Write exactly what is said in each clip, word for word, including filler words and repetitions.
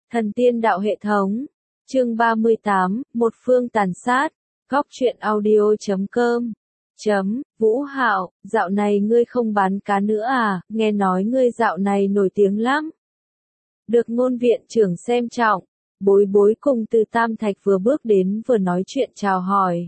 Thần tiên đạo hệ thống. Chương ba mươi tám, một phương tàn sát. Góc truyện audio chấm com. Chấm, Vũ Hạo, dạo này ngươi không bán cá nữa à, nghe nói ngươi dạo này nổi tiếng lắm. Được ngôn viện trưởng xem trọng, Bối Bối cùng Từ Tam Thạch vừa bước đến vừa nói chuyện chào hỏi.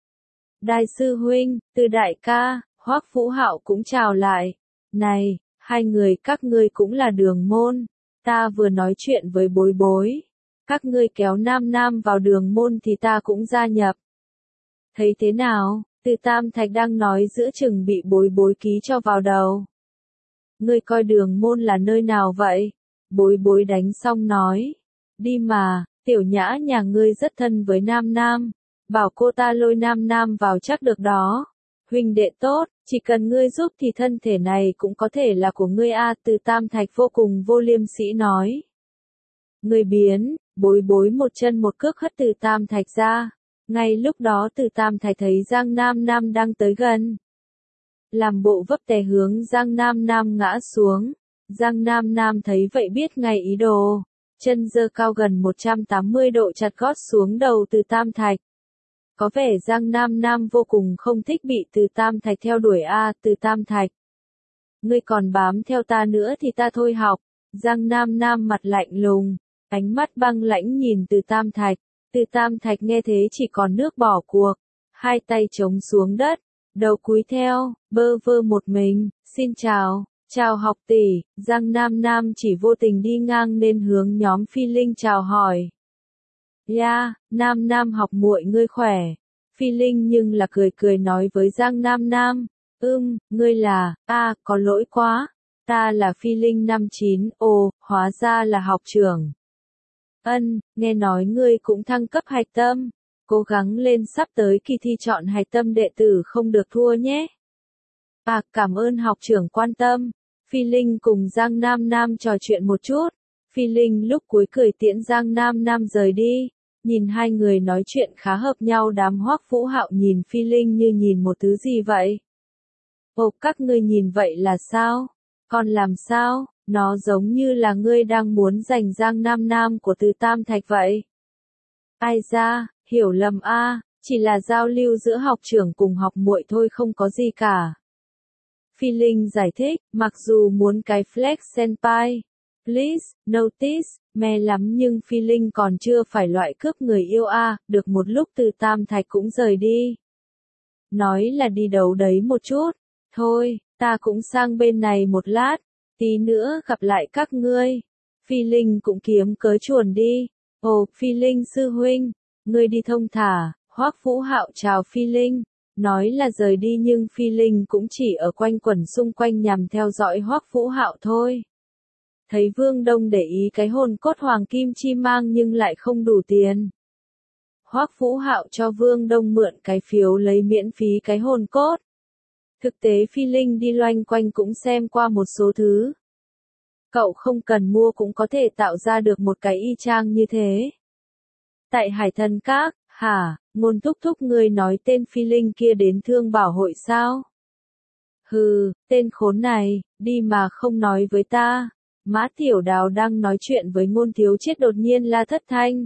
Đại sư huynh, Từ đại ca, Hoắc Vũ Hạo cũng chào lại. Này, hai người các ngươi cũng là đường môn. Ta vừa nói chuyện với Bối Bối. Các ngươi kéo Nam Nam vào đường môn thì ta cũng gia nhập. Thấy thế nào? Từ Tam Thạch đang nói giữa chừng bị Bối Bối ký cho vào đầu. Ngươi coi đường môn là nơi nào vậy? Bối Bối đánh xong nói. Đi mà, tiểu nhã nhà ngươi rất thân với Nam Nam. Bảo cô ta lôi Nam Nam vào chắc được đó. Huynh đệ tốt, chỉ cần ngươi giúp thì thân thể này cũng có thể là của ngươi a. Từ Tam Thạch vô cùng vô liêm sỉ nói. Ngươi biến, Bối Bối một chân một cước hất Từ Tam Thạch ra. Ngay lúc đó Từ Tam Thạch thấy Giang Nam Nam đang tới gần. Làm bộ vấp té hướng Giang Nam Nam ngã xuống. Giang Nam Nam thấy vậy biết ngay ý đồ. Chân giơ cao gần một trăm tám mươi độ chặt gót xuống đầu Từ Tam Thạch. Có vẻ Giang Nam Nam vô cùng không thích bị Từ Tam Thạch theo đuổi a. Từ Tam Thạch. Ngươi còn bám theo ta nữa thì ta thôi học. Giang Nam Nam mặt lạnh lùng. Ánh mắt băng lãnh nhìn Từ Tam Thạch. Từ Tam Thạch nghe thế chỉ còn nước bỏ cuộc. Hai tay chống xuống đất. Đầu cúi theo, bơ vơ một mình. Xin chào, chào học tỷ. Giang Nam Nam chỉ vô tình đi ngang nên hướng nhóm Phi Linh chào hỏi. Ya, yeah, Nam Nam học muội ngươi khỏe. Phi Linh nhưng là cười cười nói với Giang Nam Nam. Ưm, ngươi là, a à, có lỗi quá. Ta là Phi Linh năm chín, ồ, hóa ra là học trưởng. Ân, nghe nói ngươi cũng thăng cấp hạch tâm. Cố gắng lên sắp tới kỳ thi chọn hạch tâm đệ tử không được thua nhé. À, cảm ơn học trưởng quan tâm. Phi Linh cùng Giang Nam Nam trò chuyện một chút. Phi Linh lúc cuối cười tiễn Giang Nam Nam rời đi. Nhìn hai người nói chuyện khá hợp nhau. Đám Hoắc Vũ Hạo nhìn Phi Linh như nhìn một thứ gì vậy. Ồ, các ngươi nhìn vậy là sao? Còn làm sao? Nó giống như là ngươi đang muốn giành Giang Nam Nam của Từ Tam Thạch vậy. Ai ra, hiểu lầm a, chỉ là giao lưu giữa học trưởng cùng học muội thôi không có gì cả. Phi Linh giải thích, mặc dù muốn cái flex senpai, please, notice, me lắm nhưng Phi Linh còn chưa phải loại cướp người yêu a, được một lúc Từ Tam Thạch cũng rời đi. Nói là đi đấu đấy một chút, thôi, ta cũng sang bên này một lát. Tí nữa gặp lại các ngươi. Phi Linh cũng kiếm cớ chuồn đi. Ồ, Phi Linh sư huynh, ngươi đi thông thả. Hoắc Vũ Hạo chào Phi Linh. Nói là rời đi nhưng Phi Linh cũng chỉ ở quanh quẩn xung quanh nhằm theo dõi Hoắc Vũ Hạo thôi. Thấy Vương Đông để ý cái hồn cốt hoàng kim chi mang nhưng lại không đủ tiền. Hoắc Vũ Hạo cho Vương Đông mượn cái phiếu lấy miễn phí cái hồn cốt. Thực tế Phi Linh đi loanh quanh cũng xem qua một số thứ. Cậu không cần mua cũng có thể tạo ra được một cái y chang như thế. Tại Hải Thần Các, hả, Ngôn thúc thúc ngươi nói tên Phi Linh kia đến Thương Bảo hội sao? Hừ, tên khốn này, đi mà không nói với ta. Mã Tiểu Đào đang nói chuyện với Ngôn thiếu chết đột nhiên la thất thanh.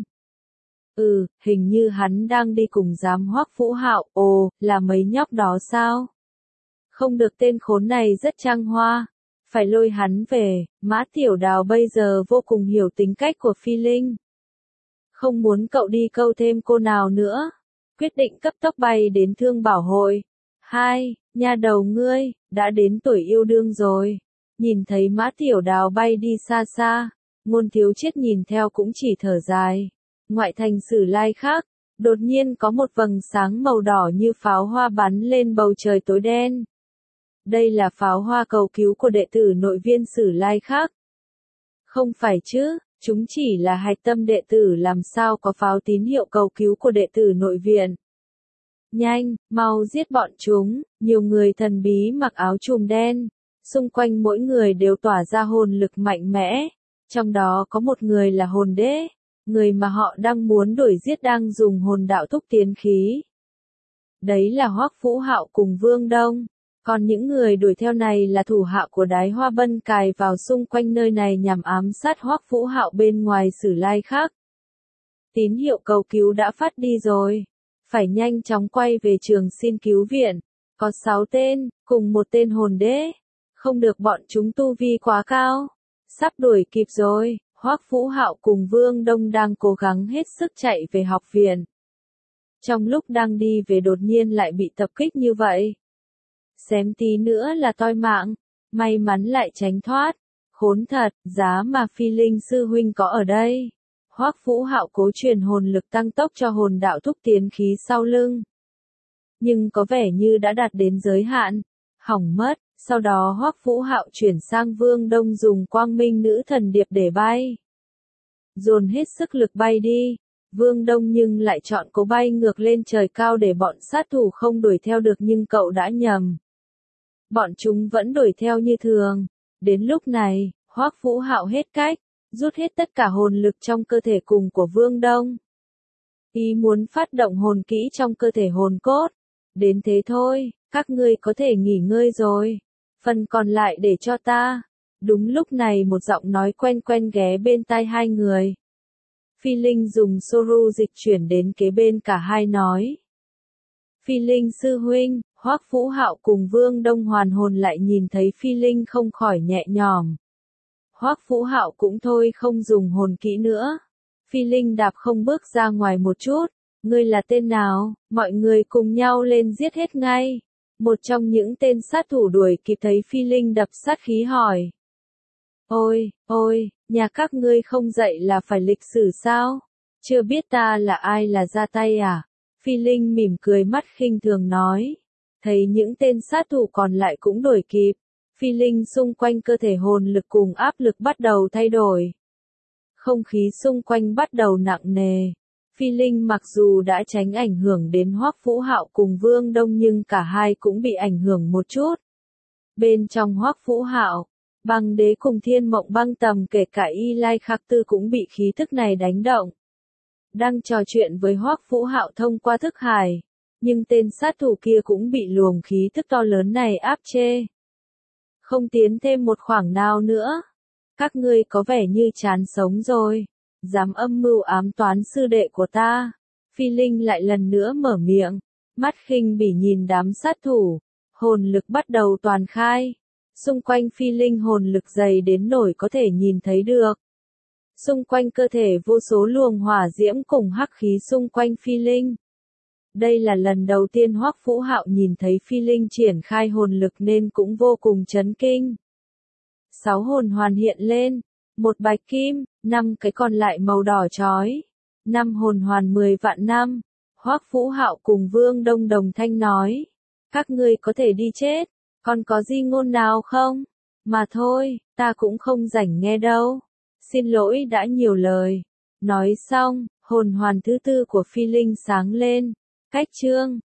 Ừ, hình như hắn đang đi cùng giám Hoắc Vũ Hạo, ồ, là mấy nhóc đó sao? Không được, tên khốn này rất trăng hoa. Phải lôi hắn về. Mã Tiểu Đào bây giờ vô cùng hiểu tính cách của Phi Linh. Không muốn cậu đi câu thêm cô nào nữa. Quyết định cấp tốc bay đến Thương Bảo hội. Hai, nha đầu ngươi, đã đến tuổi yêu đương rồi. Nhìn thấy Mã Tiểu Đào bay đi xa xa. Ngôn thiếu chết nhìn theo cũng chỉ thở dài. Ngoại thành Sử Lai khác. Đột nhiên có một vầng sáng màu đỏ như pháo hoa bắn lên bầu trời tối đen. Đây là pháo hoa cầu cứu của đệ tử nội viên Sử Lai khác. Không phải chứ, chúng chỉ là hạch tâm đệ tử làm sao có pháo tín hiệu cầu cứu của đệ tử nội viện. Nhanh, mau giết bọn chúng, nhiều người thần bí mặc áo trùm đen. Xung quanh mỗi người đều tỏa ra hồn lực mạnh mẽ. Trong đó có một người là hồn đế. Người mà họ đang muốn đuổi giết đang dùng hồn đạo thúc tiến khí. Đấy là Hoắc Vũ Hạo cùng Vương Đông. Còn những người đuổi theo này là thủ hạ của Đái Hoa Bân cài vào xung quanh nơi này nhằm ám sát Hoắc Vũ Hạo bên ngoài Sử Lai khác. Tín hiệu cầu cứu đã phát đi rồi. Phải nhanh chóng quay về trường xin cứu viện. Có sáu tên, cùng một tên hồn đế. Không được, bọn chúng tu vi quá cao. Sắp đuổi kịp rồi. Hoắc Vũ Hạo cùng Vương Đông đang cố gắng hết sức chạy về học viện. Trong lúc đang đi về đột nhiên lại bị tập kích như vậy. Xém tí nữa là toi mạng. May mắn lại tránh thoát. Khốn thật, giá mà Phi Linh sư huynh có ở đây. Hoắc Vũ Hạo cố truyền hồn lực tăng tốc cho hồn đạo thúc tiến khí sau lưng. Nhưng có vẻ như đã đạt đến giới hạn. Hỏng mất, sau đó Hoắc Vũ Hạo chuyển sang Vương Đông dùng quang minh nữ thần điệp để bay. Dồn hết sức lực bay đi. Vương Đông nhưng lại chọn cố bay ngược lên trời cao để bọn sát thủ không đuổi theo được, nhưng cậu đã nhầm. Bọn chúng vẫn đuổi theo như thường. Đến lúc này, Hoắc Vũ Hạo hết cách, rút hết tất cả hồn lực trong cơ thể cùng của Vương Đông. Ý muốn phát động hồn kỹ trong cơ thể hồn cốt. Đến thế thôi, các ngươi có thể nghỉ ngơi rồi. Phần còn lại để cho ta. Đúng lúc này một giọng nói quen quen ghé bên tai hai người. Phi Linh dùng Soru dịch chuyển đến kế bên cả hai nói. Phi Linh sư huynh. Hoắc Vũ Hạo cùng Vương Đông hoàn hồn lại nhìn thấy Phi Linh không khỏi nhẹ nhõm. Hoắc Vũ Hạo cũng thôi không dùng hồn kỹ nữa. Phi Linh đạp không bước ra ngoài một chút. Ngươi là tên nào? Mọi người cùng nhau lên giết hết ngay. Một trong những tên sát thủ đuổi kịp thấy Phi Linh đập sát khí hỏi. Ôi, ôi, nhà các ngươi không dạy là phải lịch sử sao? Chưa biết ta là ai là ra tay à? Phi Linh mỉm cười mắt khinh thường nói. Thấy những tên sát thủ còn lại cũng đuổi kịp. Phi Linh xung quanh cơ thể hồn lực cùng áp lực bắt đầu thay đổi. Không khí xung quanh bắt đầu nặng nề. Phi Linh mặc dù đã tránh ảnh hưởng đến Hoắc Vũ Hạo cùng Vương Đông nhưng cả hai cũng bị ảnh hưởng một chút. Bên trong Hoắc Vũ Hạo, Băng Đế cùng Thiên Mộng Băng Tầm kể cả Y Lai Khắc Tư cũng bị khí thức này đánh động. Đang trò chuyện với Hoắc Vũ Hạo thông qua thức hải, nhưng tên sát thủ kia cũng bị luồng khí thức to lớn này áp chế. Không tiến thêm một khoảng nào nữa. Các ngươi có vẻ như chán sống rồi. Dám âm mưu ám toán sư đệ của ta. Phi Linh lại lần nữa mở miệng. Mắt khinh bỉ nhìn đám sát thủ. Hồn lực bắt đầu toàn khai. Xung quanh Phi Linh hồn lực dày đến nổi có thể nhìn thấy được. Xung quanh cơ thể vô số luồng hỏa diễm cùng hắc khí xung quanh Phi Linh. Đây là lần đầu tiên Hoắc Vũ Hạo nhìn thấy Phi Linh triển khai hồn lực nên cũng vô cùng chấn kinh. Sáu hồn hoàn hiện lên, một bạch kim, năm cái còn lại màu đỏ chói. Năm hồn hoàn mười vạn năm. Hoắc Vũ Hạo cùng Vương Đông đồng thanh nói. Các ngươi có thể đi chết, còn có di ngôn nào không? Mà thôi, ta cũng không rảnh nghe đâu. Xin lỗi đã nhiều lời. Nói xong, hồn hoàn thứ tư của Phi Linh sáng lên. Cách chương